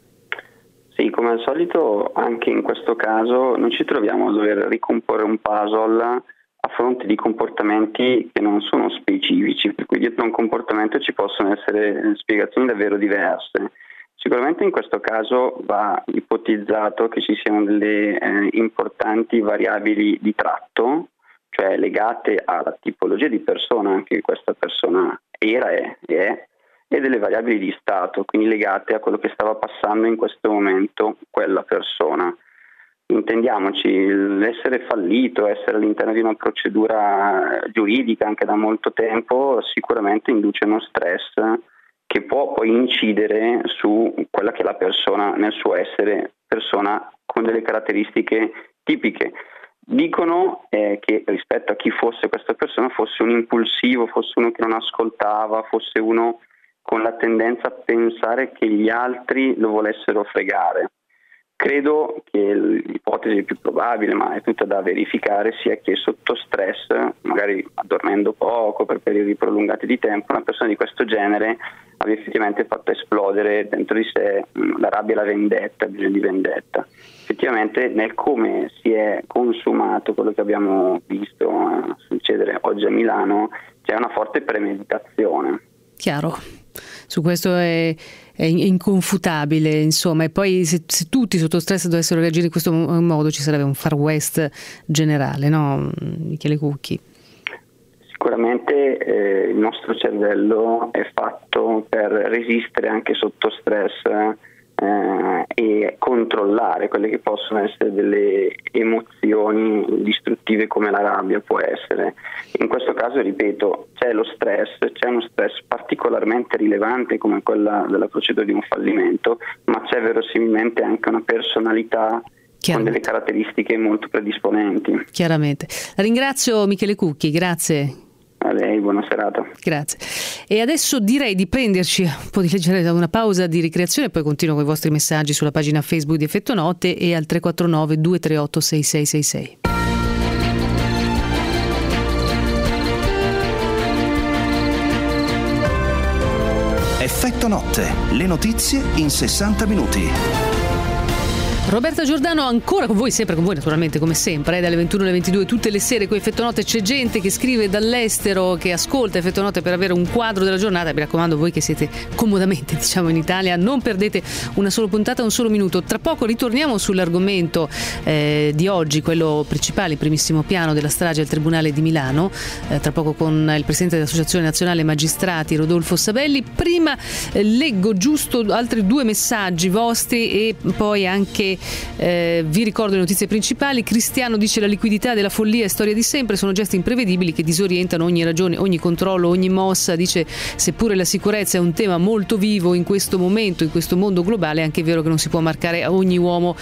Sì, come al solito anche in questo caso noi ci troviamo a dover ricomporre un puzzle a fronte di comportamenti che non sono specifici, per cui dietro a un comportamento ci possono essere spiegazioni davvero diverse. Sicuramente in questo caso va ipotizzato che ci siano delle importanti variabili di tratto, cioè legate alla tipologia di persona anche che questa persona era e è, e delle variabili di stato, quindi legate a quello che stava passando in questo momento quella persona. Intendiamoci, l'essere fallito, essere all'interno di una procedura giuridica anche da molto tempo sicuramente induce uno stress che può poi incidere su quella che è la persona nel suo essere persona con delle caratteristiche tipiche. Dicono che rispetto a chi fosse questa persona fosse un impulsivo, fosse uno che non ascoltava, fosse uno con la tendenza a pensare che gli altri lo volessero fregare. Credo che l'ipotesi più probabile, ma è tutta da verificare, sia che sotto stress, magari dormendo poco per periodi prolungati di tempo, una persona di questo genere abbia effettivamente fatto esplodere dentro di sé la rabbia e la vendetta, il bisogno di vendetta. Effettivamente nel come si è consumato quello che abbiamo visto succedere oggi a Milano c'è una forte premeditazione.
Chiaro. Su questo è inconfutabile, insomma, e poi se tutti sotto stress dovessero reagire in questo modo ci sarebbe un Far West generale, no, Michele Cucchi?
Sicuramente il nostro cervello è fatto per resistere anche sotto stress e controllare quelle che possono essere delle emozioni distruttive come la rabbia può essere. In questo caso, ripeto, c'è uno stress particolarmente rilevante come quella della procedura di un fallimento, ma c'è verosimilmente anche una personalità con delle caratteristiche molto predisponenti.
Chiaramente. La ringrazio Michele Cucchi, grazie.
A lei, buona serata.
Grazie. E adesso direi di prenderci un po' di leggere da una pausa di ricreazione, poi continuo con i vostri messaggi sulla pagina Facebook di Effetto Notte e al 349 238 6666.
Effetto Notte, le notizie in 60 minuti.
Roberta Giordano ancora con voi, sempre con voi naturalmente come sempre, dalle 21 alle 22 tutte le sere con Effetto Notte. C'è gente che scrive dall'estero, che ascolta Effetto Notte per avere un quadro della giornata. Mi raccomando, voi che siete comodamente in Italia, non perdete una sola puntata, un solo minuto. Tra poco ritorniamo sull'argomento di oggi, quello principale, il primissimo piano della strage al Tribunale di Milano, tra poco con il presidente dell'Associazione Nazionale Magistrati Rodolfo Sabelli. Prima leggo giusto altri due messaggi vostri e poi anche Vi ricordo le notizie principali. Cristiano dice: la liquidità della follia è storia di sempre, sono gesti imprevedibili che disorientano ogni ragione, ogni controllo, ogni mossa. Dice: seppure la sicurezza è un tema molto vivo in questo momento, in questo mondo globale, è anche vero che non si può marcare a ogni uomo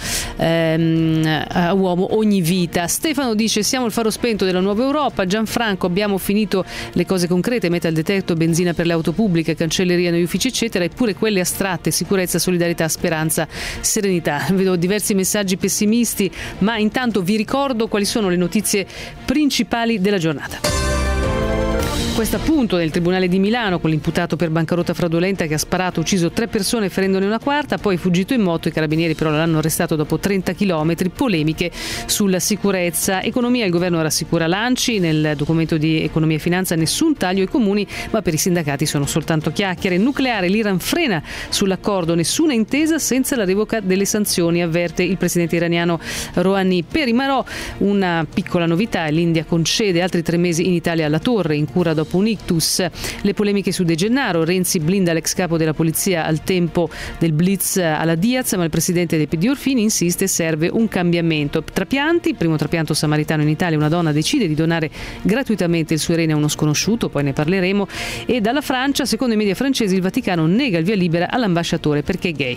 ogni vita. Stefano dice: siamo il faro spento della nuova Europa. Gianfranco: abbiamo finito le cose concrete, metal detector, benzina per le auto pubbliche, cancelleria negli uffici eccetera, eppure quelle astratte, sicurezza, solidarietà, speranza, serenità. Vedo diversi messaggi pessimisti, ma intanto vi ricordo quali sono le notizie principali della giornata. Questo appunto nel Tribunale di Milano, con l'imputato per bancarotta fraudolenta che ha sparato, ucciso 3 persone ferendone una quarta, poi è fuggito in moto. I carabinieri però l'hanno arrestato dopo 30 chilometri. Polemiche sulla sicurezza. Economia: il governo rassicura l'ANCI, nel documento di economia e finanza nessun taglio ai comuni, ma per i sindacati sono soltanto chiacchiere. Nucleare: l'Iran frena sull'accordo, nessuna intesa senza la revoca delle sanzioni, avverte il presidente iraniano Rouhani. Per i Marò una piccola novità: l'India concede altri 3 mesi in Italia alla Torre, in cura dopo un ictus. Le polemiche su De Gennaro: Renzi blinda l'ex capo della polizia al tempo del blitz alla Diaz, ma il presidente del PD Orfini insiste: serve un cambiamento. Trapianti: primo trapianto samaritano in Italia, una donna decide di donare gratuitamente il suo rene a uno sconosciuto, poi ne parleremo. E dalla Francia, secondo i media francesi, il Vaticano nega il via libera all'ambasciatore perché è gay.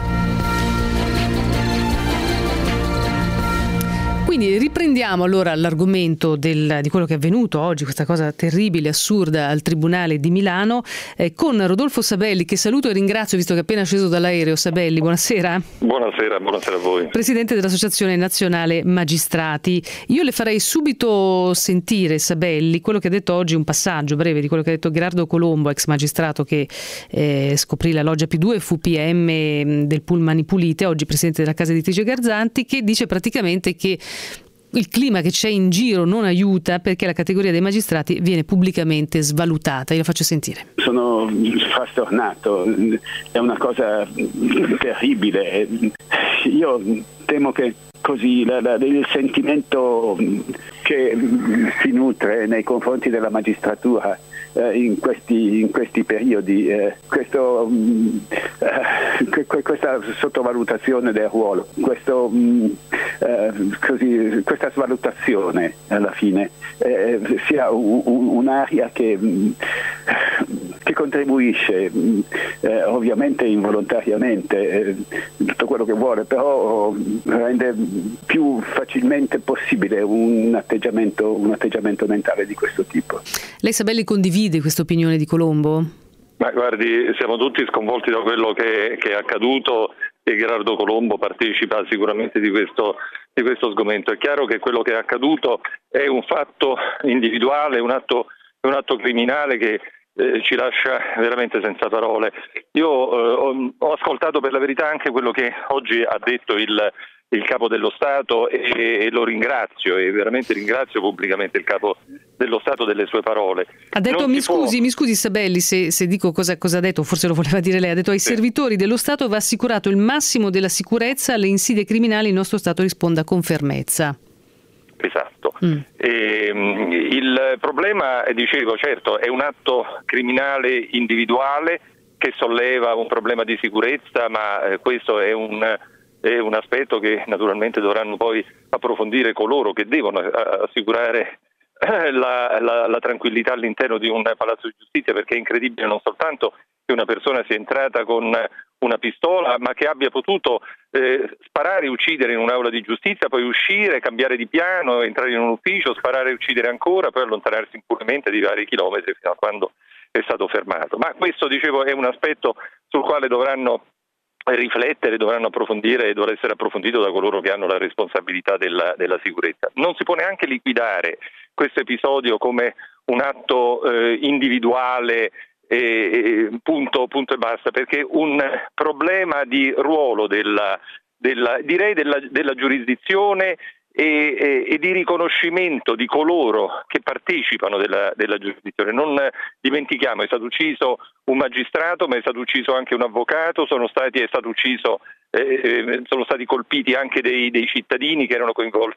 Quindi riprendiamo allora l'argomento di quello che è avvenuto oggi, questa cosa terribile, assurda al Tribunale di Milano, con Rodolfo Sabelli, che saluto e ringrazio visto che è appena sceso dall'aereo. Sabelli, buonasera.
Buonasera a voi.
Presidente dell'Associazione Nazionale Magistrati. Io le farei subito sentire, Sabelli, quello che ha detto oggi, un passaggio breve di quello che ha detto Gherardo Colombo, ex magistrato che scoprì la loggia P2 e fu PM del Pullman Pulite, oggi presidente della casa editrice Garzanti, che dice praticamente che il clima che c'è in giro non aiuta perché la categoria dei magistrati viene pubblicamente svalutata. Io la faccio sentire.
Sono frastornato, è una cosa terribile. Io temo che così il sentimento che si nutre nei confronti della magistratura in questi periodi, questa sottovalutazione del ruolo, questa svalutazione alla fine sia un'area che contribuisce ovviamente involontariamente tutto quello che vuole, però rende più facilmente possibile un atteggiamento mentale di questo tipo.
Lei, Sabelli, condivide questa opinione di Colombo?
Ma guardi, siamo tutti sconvolti da quello che è accaduto e Gherardo Colombo partecipa sicuramente di questo sgomento. È chiaro che quello che è accaduto è un fatto individuale, un atto criminale che ci lascia veramente senza parole. Io ho ascoltato per la verità anche quello che oggi ha detto il Capo dello Stato e lo ringrazio, e veramente ringrazio pubblicamente il Capo dello Stato delle sue parole.
Ha detto, mi scusi Sabelli se dico cosa ha detto, forse lo voleva dire lei, ha detto: ai servitori dello Stato va assicurato il massimo della sicurezza, alle insidie criminali il nostro Stato risponda con fermezza.
Esatto. Il problema, dicevo, certo, è un atto criminale individuale che solleva un problema di sicurezza, ma questo è un aspetto che naturalmente dovranno poi approfondire coloro che devono assicurare la tranquillità all'interno di un palazzo di giustizia, perché è incredibile non soltanto che una persona sia entrata con una pistola, ma che abbia potuto sparare e uccidere in un'aula di giustizia, poi uscire, cambiare di piano, entrare in un ufficio, sparare e uccidere ancora, poi allontanarsi impunemente di vari chilometri fino a quando è stato fermato. Ma questo, dicevo, è un aspetto sul quale dovranno riflettere, dovranno approfondire e dovrà essere approfondito da coloro che hanno la responsabilità della sicurezza. Non si può neanche liquidare questo episodio come un atto individuale punto e basta, perché un problema di ruolo della giurisdizione e di riconoscimento di coloro che partecipano della giurisdizione. Non dimentichiamo, è stato ucciso un magistrato, ma è stato ucciso anche un avvocato, sono stati colpiti anche dei cittadini che erano coinvolti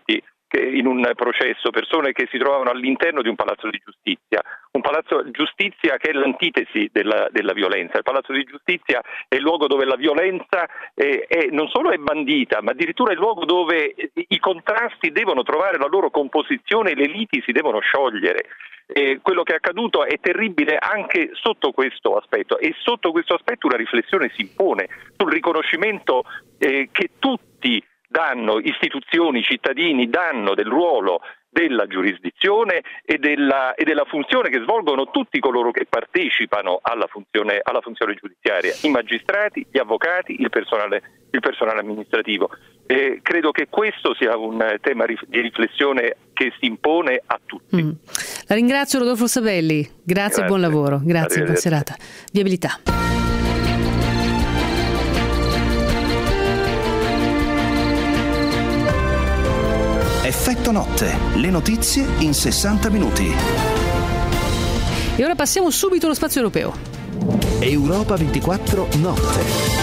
in un processo, persone che si trovavano all'interno di un palazzo di giustizia che è l'antitesi della violenza. Il palazzo di giustizia è il luogo dove la violenza non solo è bandita, ma addirittura è il luogo dove i contrasti devono trovare la loro composizione e le liti si devono sciogliere. Quello che è accaduto è terribile anche sotto questo aspetto, e sotto questo aspetto una riflessione si impone sul riconoscimento che tutti danno, istituzioni, cittadini danno del ruolo della giurisdizione e della funzione che svolgono tutti coloro che partecipano alla funzione giudiziaria, i magistrati, gli avvocati, il personale amministrativo. Credo che questo sia un tema di riflessione che si impone a tutti.
La ringrazio, Rodolfo Sabelli, grazie e buon lavoro, grazie, buona serata. Viabilità.
Effetto notte, le notizie in 60 minuti.
E ora passiamo subito allo spazio europeo.
Europa 24 notte.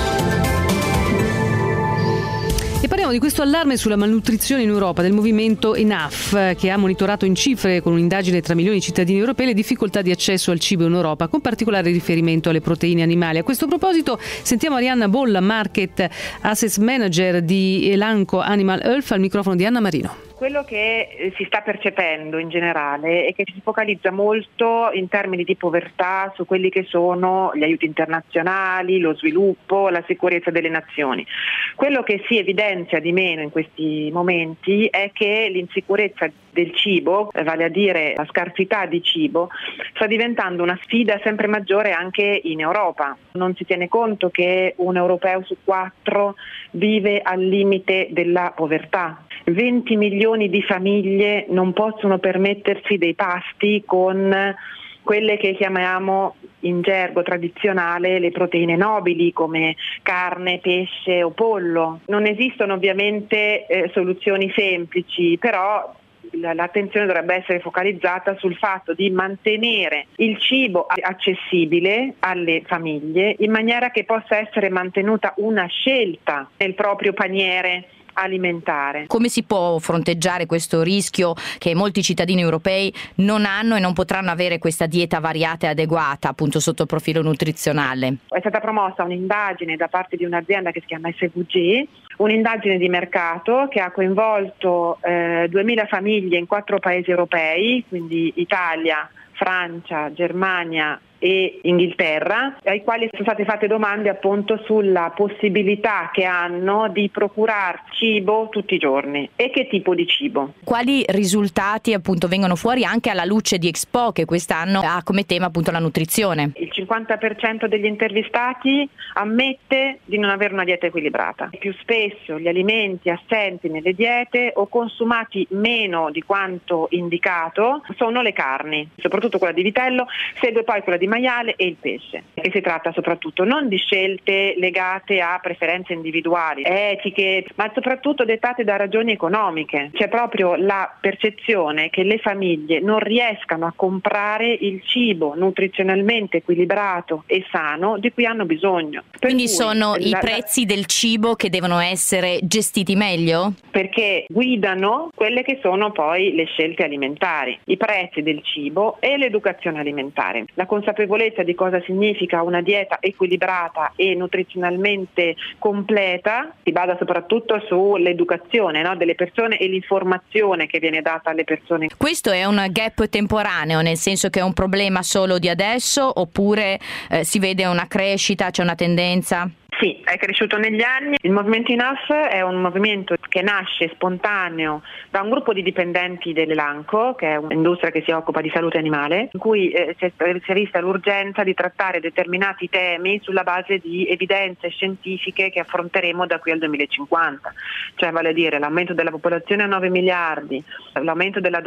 E parliamo di questo allarme sulla malnutrizione in Europa del movimento Enough, che ha monitorato in cifre con un'indagine tra milioni di cittadini europei le difficoltà di accesso al cibo in Europa, con particolare riferimento alle proteine animali. A questo proposito sentiamo Arianna Bolla, Market Access Manager di Elanco Animal Health, al microfono di Anna Marino.
Quello che si sta percependo in generale è che si focalizza molto in termini di povertà su quelli che sono gli aiuti internazionali, lo sviluppo, la sicurezza delle nazioni. Quello che si evidenzia di meno in questi momenti è che l'insicurezza del cibo, vale a dire la scarsità di cibo, sta diventando una sfida sempre maggiore anche in Europa. Non si tiene conto che un europeo su 4 vive al limite della povertà. 20 milioni di famiglie non possono permettersi dei pasti con quelle che chiamiamo in gergo tradizionale le proteine nobili come carne, pesce o pollo. Non esistono ovviamente soluzioni semplici, però l'attenzione dovrebbe essere focalizzata sul fatto di mantenere il cibo accessibile alle famiglie in maniera che possa essere mantenuta una scelta nel proprio paniere alimentare.
Come si può fronteggiare questo rischio che molti cittadini europei non hanno e non potranno avere questa dieta variata e adeguata, appunto sotto il profilo nutrizionale?
È stata promossa un'indagine da parte di un'azienda che si chiama SVG, un'indagine di mercato che ha coinvolto 2000 famiglie in 4 paesi europei, quindi Italia, Francia, Germania e Inghilterra, ai quali sono state fatte domande appunto sulla possibilità che hanno di procurare cibo tutti i giorni e che tipo di cibo.
Quali risultati appunto vengono fuori anche alla luce di Expo, che quest'anno ha come tema appunto la nutrizione?
Il 50% degli intervistati ammette di non avere una dieta equilibrata. Più spesso gli alimenti assenti nelle diete o consumati meno di quanto indicato sono le carni, soprattutto quella di vitello, segue poi quella di maiale e il pesce. E si tratta soprattutto non di scelte legate a preferenze individuali, etiche, ma soprattutto dettate da ragioni economiche. C'è proprio la percezione che le famiglie non riescano a comprare il cibo nutrizionalmente equilibrato e sano di cui hanno bisogno.
Quindi sono i prezzi del cibo che devono essere gestiti meglio?
Perché guidano quelle che sono poi le scelte alimentari, i prezzi del cibo e l'educazione alimentare. La consapevolezza di cosa significa una dieta equilibrata e nutrizionalmente completa si basa soprattutto sull'educazione, no, delle persone e l'informazione che viene data alle persone.
Questo è un gap temporaneo, nel senso che è un problema solo di adesso, oppure si vede una crescita, c'è una tendenza?
Sì, è cresciuto negli anni. Il movimento Enough è un movimento che nasce spontaneo da un gruppo di dipendenti dell'Elanco, che è un'industria che si occupa di salute animale, in cui si è vista l'urgenza di trattare determinati temi sulla base di evidenze scientifiche che affronteremo da qui al 2050, cioè vale a dire l'aumento della popolazione a 9 miliardi, l'aumento del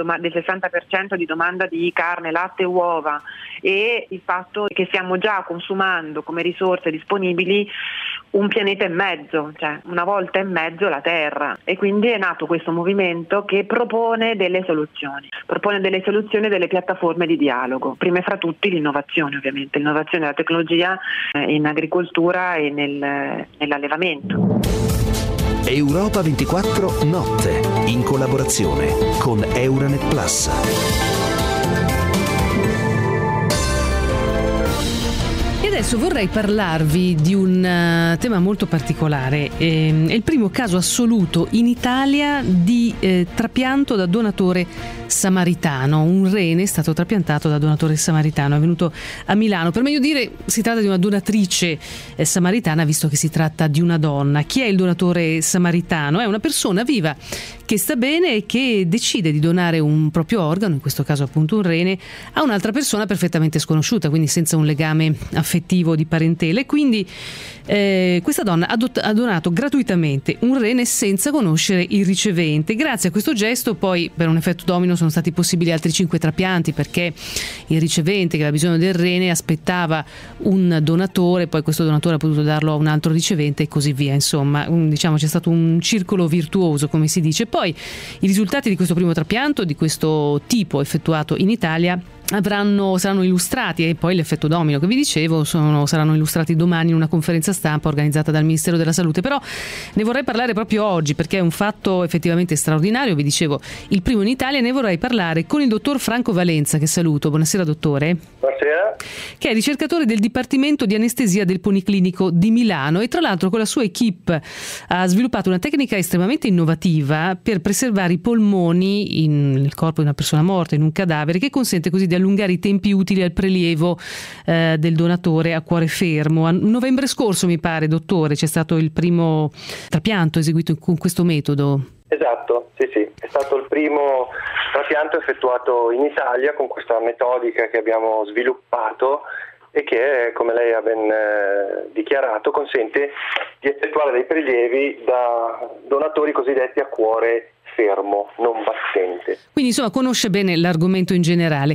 60% di domanda di carne, latte e uova, e il fatto che stiamo già consumando come risorse disponibili un pianeta e mezzo, cioè una volta e mezzo la Terra, e quindi è nato questo movimento che propone delle soluzioni e delle piattaforme di dialogo, prima fra tutti l'innovazione, ovviamente l'innovazione della tecnologia in agricoltura e nell'allevamento.
Europa 24 Notte, in collaborazione con Euranet Plus.
Adesso vorrei parlarvi di un tema molto particolare. È il primo caso assoluto in Italia di trapianto da donatore samaritano. Un rene è stato trapiantato da donatore samaritano, è venuto a Milano. Per meglio dire, si tratta di una donatrice samaritana, visto che si tratta di una donna. Chi è il donatore samaritano? È una persona viva che sta bene e che decide di donare un proprio organo, in questo caso appunto un rene, a un'altra persona perfettamente sconosciuta, quindi senza un legame affettivo di parentela, e quindi questa donna ha donato gratuitamente un rene senza conoscere il ricevente. Grazie a questo gesto poi, per un effetto domino, sono stati possibili altri 5 trapianti, perché il ricevente che aveva bisogno del rene aspettava un donatore, poi questo donatore ha potuto darlo a un altro ricevente e così via. Insomma, diciamo c'è stato un circolo virtuoso, come si dice. Poi i risultati di questo primo trapianto di questo tipo effettuato in Italia saranno illustrati, e poi l'effetto domino che vi dicevo saranno illustrati domani in una conferenza stampa organizzata dal Ministero della Salute. Però ne vorrei parlare proprio oggi, perché è un fatto effettivamente straordinario, vi dicevo, il primo in Italia. Ne vorrei parlare con il dottor Franco Valenza, che saluto. Buonasera dottore.
Buonasera.
Che è ricercatore del Dipartimento di Anestesia del Policlinico di Milano, e tra l'altro con la sua equipe ha sviluppato una tecnica estremamente innovativa per preservare i polmoni nel corpo di una persona morta, in un cadavere, che consente così di allungare i tempi utili al prelievo del donatore a cuore fermo. A novembre scorso, mi pare, dottore, c'è stato il primo trapianto eseguito con questo metodo.
Esatto, sì, è stato il primo trapianto effettuato in Italia con questa metodica che abbiamo sviluppato e che, come lei ha ben dichiarato, consente di effettuare dei prelievi da donatori cosiddetti a cuore fermo, non battente.
Quindi insomma conosce bene l'argomento in generale.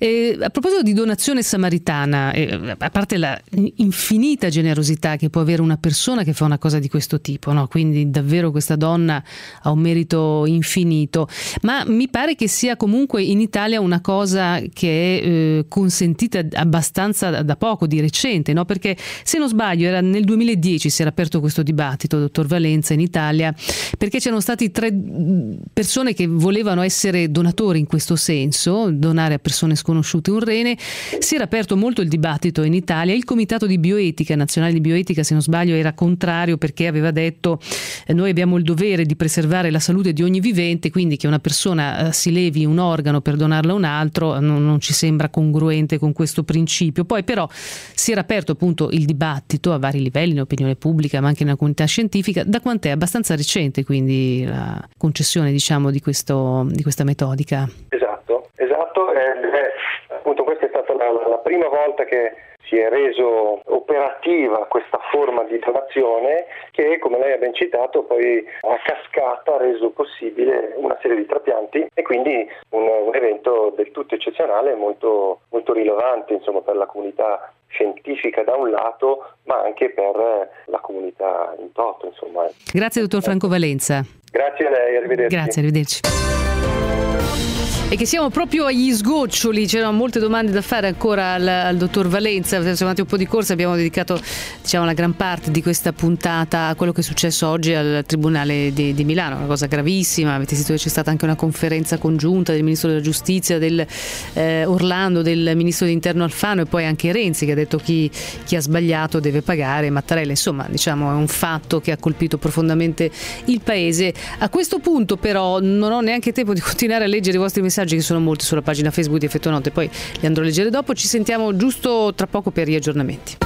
A proposito di donazione samaritana, a parte la infinita generosità che può avere una persona che fa una cosa di questo tipo, no? Quindi davvero questa donna ha un merito infinito, ma mi pare che sia comunque in Italia una cosa che è consentita abbastanza da poco, di recente, no? Perché se non sbaglio era nel 2010 si era aperto questo dibattito, dottor Valenza, in Italia, perché c'erano stati 3 persone che volevano essere donatori in questo senso, donare a persone sconosciute un rene. Si era aperto molto il dibattito in Italia. Il Comitato di Bioetica, Nazionale di Bioetica, se non sbaglio, era contrario, perché aveva detto noi abbiamo il dovere di preservare la salute di ogni vivente, quindi che una persona si levi un organo per donarlo a un altro non ci sembra congruente con questo principio. Poi però si era aperto appunto il dibattito a vari livelli, in opinione pubblica ma anche nella comunità scientifica. Da quant'è? Abbastanza recente, quindi la concessione, diciamo, di questa metodica.
Esatto, appunto questa è stata la prima volta che si è reso operativa questa forma di donazione che, come lei ha ben citato, poi a cascata ha reso possibile una serie di trapianti, e quindi un evento del tutto eccezionale e molto, molto rilevante, insomma, per la comunità scientifica da un lato, ma anche per la comunità in toto, insomma.
Grazie dottor Franco Valenza.
Grazie a lei, arrivederci.
Grazie, arrivederci. E che siamo proprio agli sgoccioli, c'erano molte domande da fare ancora al dottor Valenza. Siamo andati un po' di corsa, abbiamo dedicato, diciamo, la gran parte di questa puntata a quello che è successo oggi al Tribunale di Milano, una cosa gravissima. Avete sentito che c'è stata anche una conferenza congiunta del Ministro della Giustizia, del Orlando, del Ministro dell'Interno Alfano, e poi anche Renzi che ha detto chi ha sbagliato deve pagare, Mattarella. Insomma, diciamo, è un fatto che ha colpito profondamente il Paese. A questo punto però non ho neanche tempo di continuare a leggere i vostri messaggi, che sono molti, sulla pagina Facebook di Effetto Notte, poi li andrò a leggere dopo. Ci sentiamo giusto tra poco per gli aggiornamenti.